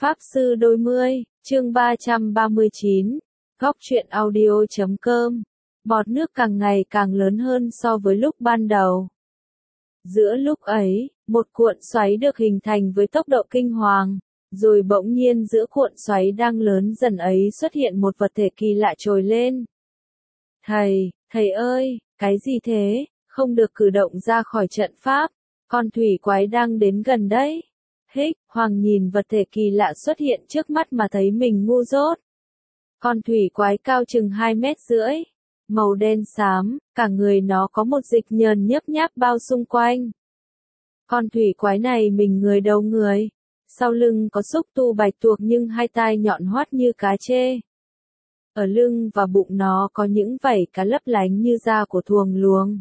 Pháp Sư Đôi Mươi, chương 339, Góc truyện audio.com. Bọt nước càng ngày càng lớn hơn so với lúc ban đầu. Giữa lúc ấy, một cuộn xoáy được hình thành với tốc độ kinh hoàng, rồi bỗng nhiên giữa cuộn xoáy đang lớn dần ấy xuất hiện một vật thể kỳ lạ trồi lên. Thầy ơi, cái gì thế, không được cử động ra khỏi trận pháp, con thủy quái đang đến gần đấy. Hoàng nhìn vật thể kỳ lạ xuất hiện trước mắt mà thấy mình ngu dốt. Con thủy quái cao chừng 2,5 mét, màu đen xám, cả người nó có một dịch nhờn nhớp nháp bao xung quanh. Con thủy quái này mình người đầu người, sau lưng có xúc tu bạch tuộc nhưng hai tai nhọn hoắt như cá trê. Ở lưng và bụng nó có những vảy cá lấp lánh như da của thuồng luồng.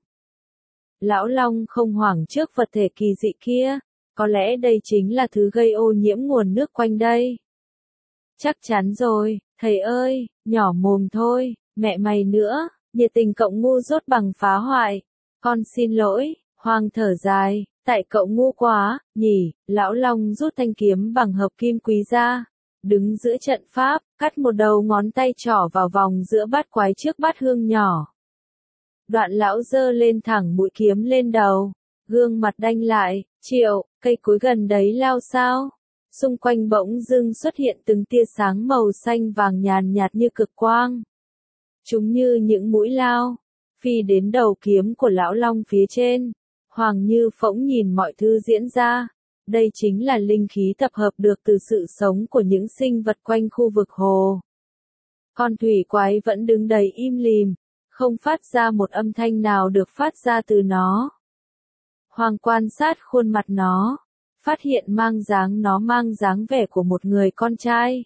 Lão Long không hoảng trước vật thể kỳ dị kia, có lẽ đây chính là thứ gây ô nhiễm nguồn nước quanh đây. Chắc chắn rồi, thầy ơi, nhỏ mồm thôi, mẹ mày nữa, nhiệt tình cậu ngu dốt bằng phá hoại. Con xin lỗi, Hoàng thở dài, tại cậu ngu quá, nhỉ. Lão Long rút thanh kiếm bằng hợp kim quý ra, đứng giữa trận pháp, cắt một đầu ngón tay trỏ vào vòng giữa bát quái trước bát hương nhỏ. Đoạn lão giơ lên thẳng mũi kiếm lên đầu, gương mặt đanh lại. Triệu, cây cối gần đấy lao sao? Xung quanh bỗng dưng xuất hiện từng tia sáng màu xanh vàng nhàn nhạt như cực quang. Chúng như những mũi lao, phi đến đầu kiếm của lão Long phía trên. Hoàng như phỗng nhìn mọi thứ diễn ra. Đây chính là linh khí tập hợp được từ sự sống của những sinh vật quanh khu vực hồ. Con thủy quái vẫn đứng đầy im lìm, không phát ra một âm thanh nào được phát ra từ nó. Hoàng quan sát khuôn mặt nó, phát hiện nó mang dáng vẻ của một người con trai.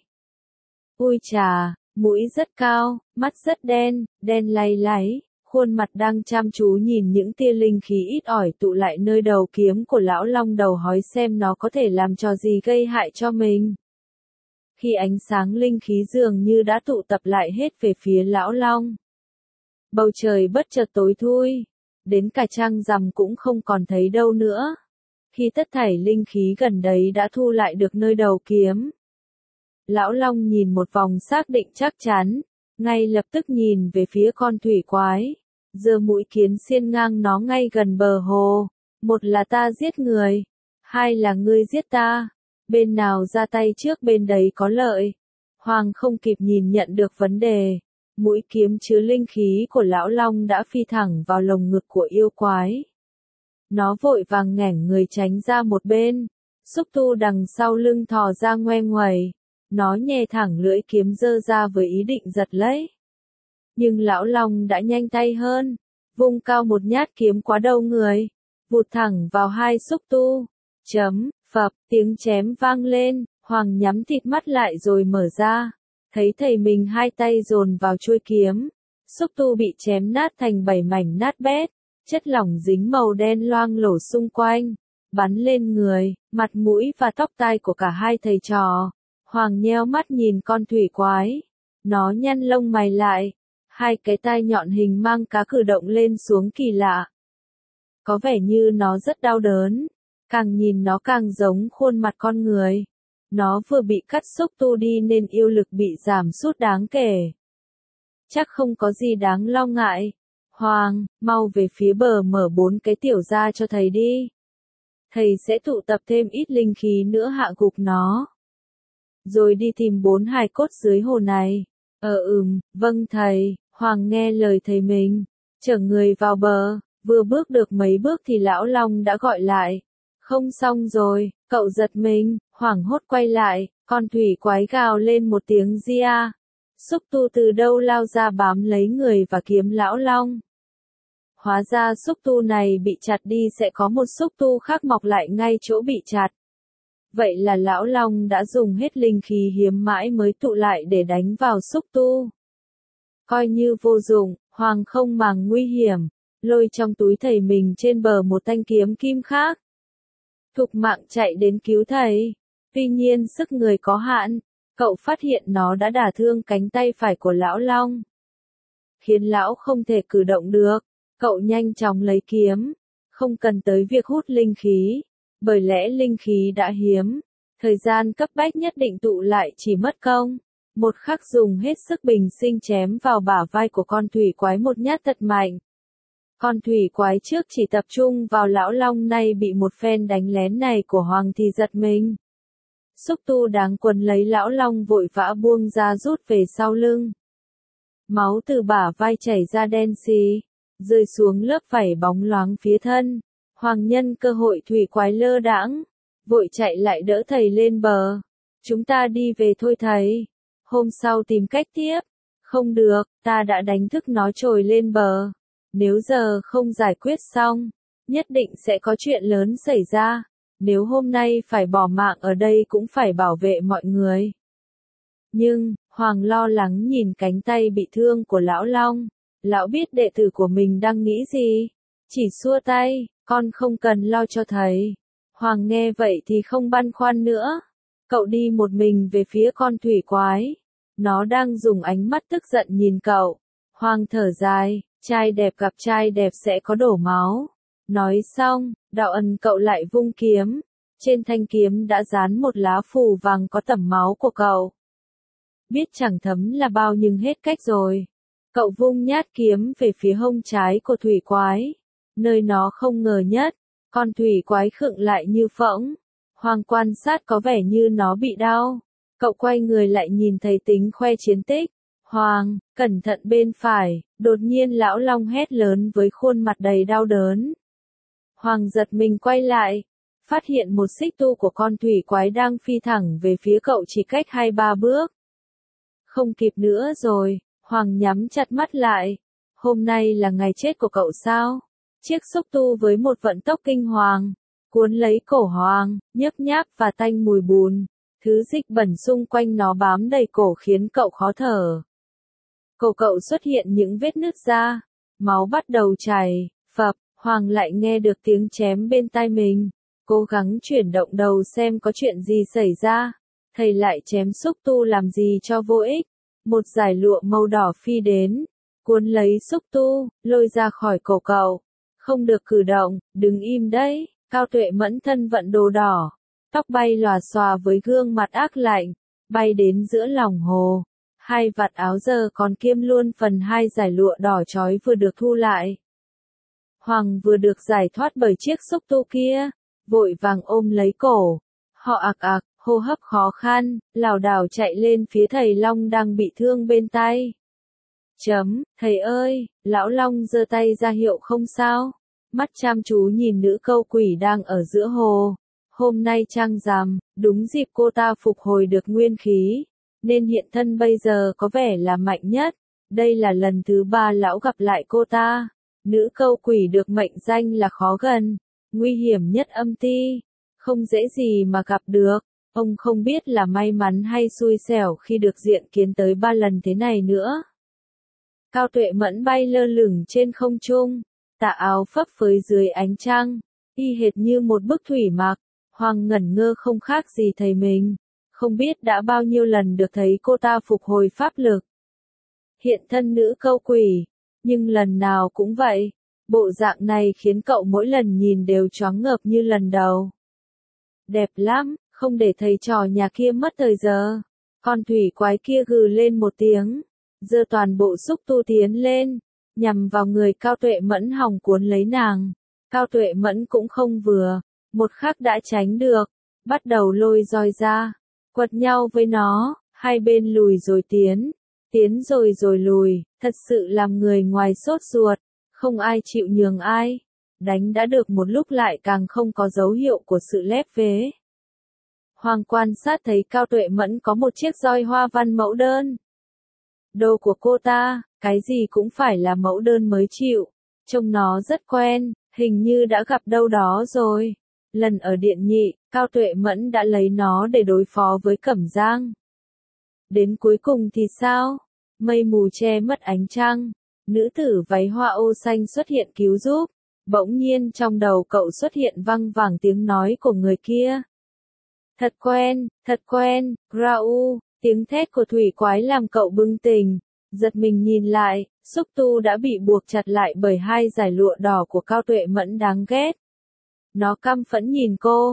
Ui chà, mũi rất cao, mắt rất đen, đen lay láy, khuôn mặt đang chăm chú nhìn những tia linh khí ít ỏi tụ lại nơi đầu kiếm của lão Long đầu hói xem nó có thể làm trò gì gây hại cho mình. Khi ánh sáng linh khí dường như đã tụ tập lại hết về phía lão Long. Bầu trời bất chợt tối thui. Đến cả trăng rằm cũng không còn thấy đâu nữa. Khi tất thảy linh khí gần đấy đã thu lại được nơi đầu kiếm. Lão Long nhìn một vòng xác định chắc chắn, ngay lập tức nhìn về phía con thủy quái, giơ mũi kiếm xiên ngang nó ngay gần bờ hồ. Một là ta giết người, hai là ngươi giết ta, bên nào ra tay trước bên đấy có lợi. Hoàng không kịp nhìn nhận được vấn đề. Mũi kiếm chứa linh khí của lão Long đã phi thẳng vào lồng ngực của yêu quái. Nó vội vàng nghẻn người tránh ra một bên, xúc tu đằng sau lưng thò ra ngoe nguẩy. Nó nhè thẳng lưỡi kiếm giơ ra với ý định giật lấy. Nhưng lão Long đã nhanh tay hơn, vung cao một nhát kiếm quá đầu người, vụt thẳng vào hai xúc tu. Phập, tiếng chém vang lên, Hoàng nhắm thịt mắt lại rồi mở ra. Thấy thầy mình hai tay dồn vào chuôi kiếm, xúc tu bị chém nát thành 7 mảnh nát bét, chất lỏng dính màu đen loang lổ xung quanh, bắn lên người, mặt mũi và tóc tai của cả hai thầy trò. Hoàng nheo mắt nhìn con thủy quái, nó nhăn lông mày lại, hai cái tai nhọn hình mang cá cử động lên xuống kỳ lạ. Có vẻ như nó rất đau đớn, càng nhìn nó càng giống khuôn mặt con người. Nó vừa bị cắt xúc tu đi nên yêu lực bị giảm sút đáng kể. Chắc không có gì đáng lo ngại. Hoàng, mau về phía bờ mở 4 cái tiểu ra cho thầy đi. Thầy sẽ tụ tập thêm ít linh khí nữa hạ gục nó. Rồi đi tìm 4 hài cốt dưới hồ này. Vâng thầy. Hoàng nghe lời thầy mình, chở người vào bờ, vừa bước được mấy bước thì lão Long đã gọi lại. Không xong rồi, cậu giật mình, hoảng hốt quay lại, con thủy quái gào lên một tiếng ria. Xúc tu từ đâu lao ra bám lấy người và kiếm lão Long. Hóa ra xúc tu này bị chặt đi sẽ có một xúc tu khác mọc lại ngay chỗ bị chặt. Vậy là lão Long đã dùng hết linh khí hiếm mãi mới tụ lại để đánh vào xúc tu. Coi như vô dụng, Hoàng không màng nguy hiểm, lôi trong túi thầy mình trên bờ một thanh kiếm kim khác. Thục mạng chạy đến cứu thầy. Tuy nhiên sức người có hạn, cậu phát hiện nó đã đả thương cánh tay phải của lão Long, khiến lão không thể cử động được. Cậu nhanh chóng lấy kiếm, không cần tới việc hút linh khí, bởi lẽ linh khí đã hiếm. Thời gian cấp bách nhất định tụ lại chỉ mất công. Một khắc dùng hết sức bình sinh chém vào bả vai của con thủy quái một nhát thật mạnh. Con thủy quái trước chỉ tập trung vào lão long, nay bị một phen đánh lén này của Hoàng thì giật mình. Xúc tu đáng quấn lấy lão long vội vã buông ra rút về sau lưng. Máu từ bả vai chảy ra đen xì, rơi xuống lớp vảy bóng loáng phía thân. Hoàng nhân cơ hội thủy quái lơ đãng, vội chạy lại đỡ thầy lên bờ. Chúng ta đi về thôi thầy. Hôm sau tìm cách tiếp. Không được, ta đã đánh thức nó trồi lên bờ. Nếu giờ không giải quyết xong, nhất định sẽ có chuyện lớn xảy ra. Nếu hôm nay phải bỏ mạng ở đây cũng phải bảo vệ mọi người. Nhưng, Hoàng lo lắng nhìn cánh tay bị thương của lão long. Lão biết đệ tử của mình đang nghĩ gì. Chỉ xua tay, con không cần lo cho thầy. Hoàng nghe vậy thì không băn khoăn nữa. Cậu đi một mình về phía con thủy quái. Nó đang dùng ánh mắt tức giận nhìn cậu. Hoàng thở dài, trai đẹp gặp trai đẹp sẽ có đổ máu. Nói xong, đạo ân cậu lại vung kiếm. Trên thanh kiếm đã dán một lá phù vàng có tẩm máu của cậu. Biết chẳng thấm là bao nhưng hết cách rồi. Cậu vung nhát kiếm về phía hông trái của thủy quái. Nơi nó không ngờ nhất, con thủy quái khựng lại như phỗng. Hoàng quan sát có vẻ như nó bị đau. Cậu quay người lại nhìn thấy Tính khoe chiến tích. Hoàng, cẩn thận bên phải. Đột nhiên lão long hét lớn với khuôn mặt đầy đau đớn. Hoàng giật mình quay lại, phát hiện một xích tu của con thủy quái đang phi thẳng về phía cậu chỉ cách 2-3 bước. Không kịp nữa rồi, Hoàng nhắm chặt mắt lại. Hôm nay là ngày chết của cậu sao? Chiếc xúc tu với một vận tốc kinh hoàng, cuốn lấy cổ Hoàng, nhấp nháp và tanh mùi bùn. Thứ dịch bẩn xung quanh nó bám đầy cổ khiến cậu khó thở. Cổ cậu xuất hiện những vết nứt ra, máu bắt đầu chảy, phập. Hoàng lại nghe được tiếng chém bên tai mình. Cố gắng chuyển động đầu xem có chuyện gì xảy ra. Thầy lại chém xúc tu làm gì cho vô ích. Một dải lụa màu đỏ phi đến, cuốn lấy xúc tu, lôi ra khỏi cổ cậu. Không được cử động, đứng im đấy. Cao Tuệ Mẫn thân vận đồ đỏ, tóc bay lòa xòa với gương mặt ác lạnh, bay đến giữa lòng hồ. Hai vạt áo giờ còn kiêm luôn phần hai dải lụa đỏ chói vừa được thu lại. Hoàng vừa được giải thoát bởi chiếc xúc tu kia, vội vàng ôm lấy cổ. Họ ạc ạc, hô hấp khó khăn, lảo đảo chạy lên phía thầy Long đang bị thương bên tay. Thầy ơi, lão Long giơ tay ra hiệu không sao. Mắt chăm chú nhìn nữ câu quỷ đang ở giữa hồ. Hôm nay trăng rằm, đúng dịp cô ta phục hồi được nguyên khí, nên hiện thân bây giờ có vẻ là mạnh nhất. Đây là lần thứ 3 lão gặp lại cô ta. Nữ câu quỷ được mệnh danh là khó gần, nguy hiểm nhất âm ti, không dễ gì mà gặp được. Ông không biết là may mắn hay xui xẻo khi được diện kiến tới 3 lần thế này nữa. Cao Tuệ Mẫn bay lơ lửng trên không trung, tà áo phấp phới dưới ánh trăng, y hệt như một bức thủy mặc. Hoàng ngẩn ngơ không khác gì thầy mình, không biết đã bao nhiêu lần được thấy cô ta phục hồi pháp lực. Hiện thân nữ câu quỷ, nhưng lần nào cũng vậy, bộ dạng này khiến cậu mỗi lần nhìn đều choáng ngợp như lần đầu. Đẹp lắm, không để thầy trò nhà kia mất thời giờ. Con thủy quái kia gừ lên một tiếng, giơ toàn bộ xúc tu tiến lên, nhằm vào người Cao Tuệ Mẫn hòng cuốn lấy nàng. Cao Tuệ Mẫn cũng không vừa, một khắc đã tránh được, bắt đầu lôi roi ra, quật nhau với nó, hai bên lùi rồi tiến, tiến rồi lùi, thật sự làm người ngoài sốt ruột, không ai chịu nhường ai. Đánh đã được một lúc lại càng không có dấu hiệu của sự lép vế. Hoàng quan sát thấy Cao Tuệ Mẫn có một chiếc roi hoa văn mẫu đơn. Đồ của cô ta, cái gì cũng phải là mẫu đơn mới chịu. Trông nó rất quen, hình như đã gặp đâu đó rồi. Lần ở Điện Nhị, Cao Tuệ Mẫn đã lấy nó để đối phó với Cẩm Giang. Đến cuối cùng thì sao? Mây mù che mất ánh trăng. Nữ tử váy hoa ô xanh xuất hiện cứu giúp. Bỗng nhiên trong đầu cậu xuất hiện văng vẳng tiếng nói của người kia. Thật quen, Grau, tiếng thét của thủy quái làm cậu bừng tỉnh. Giật mình nhìn lại, xúc tu đã bị buộc chặt lại bởi hai dải lụa đỏ của Cao Tuệ Mẫn đáng ghét. Nó căm phẫn nhìn cô,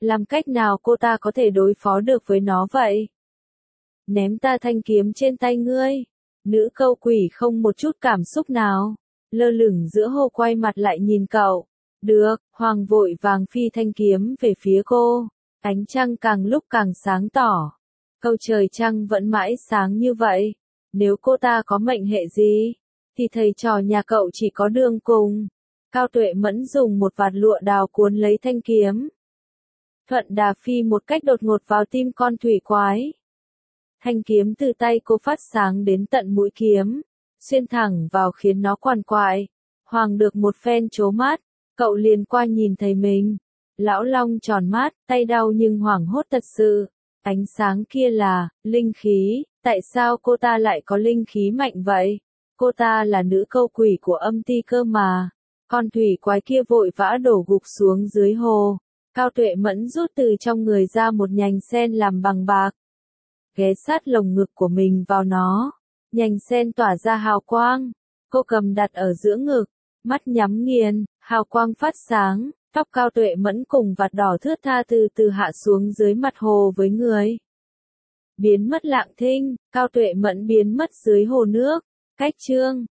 Làm cách nào cô ta có thể đối phó được với nó vậy? Ném ta thanh kiếm trên tay ngươi. Nữ câu quỷ không một chút cảm xúc nào. Lơ lửng giữa hồ quay mặt lại nhìn cậu. Được, Hoàng vội vàng phi thanh kiếm về phía cô. Ánh trăng càng lúc càng sáng tỏ. Câu trời trăng vẫn mãi sáng như vậy. Nếu cô ta có mệnh hệ gì, thì thầy trò nhà cậu chỉ có đường cùng. Cao Tuệ Mẫn dùng một vạt lụa đào cuốn lấy thanh kiếm. Thuận đà phi một cách đột ngột vào tim con thủy quái. Thanh kiếm từ tay cô phát sáng đến tận mũi kiếm, xuyên thẳng vào khiến nó quằn quại. Hoàng được một phen trố mắt, cậu liền qua nhìn thấy mình. Lão Long tròn mắt, tay đau nhưng hoảng hốt thật sự. Ánh sáng kia là linh khí, tại sao cô ta lại có linh khí mạnh vậy? Cô ta là nữ câu quỷ của âm ty cơ mà. Con thủy quái kia vội vã đổ gục xuống dưới hồ. Cao Tuệ Mẫn rút từ trong người ra một nhành sen làm bằng bạc. Ghé sát lồng ngực của mình vào nó. Nhành sen tỏa ra hào quang. Cô cầm đặt ở giữa ngực. Mắt nhắm nghiền, hào quang phát sáng. Tóc Cao Tuệ Mẫn cùng vạt đỏ thướt tha từ từ hạ xuống dưới mặt hồ với người. Biến mất lặng thinh, Cao Tuệ Mẫn biến mất dưới hồ nước. Cách chương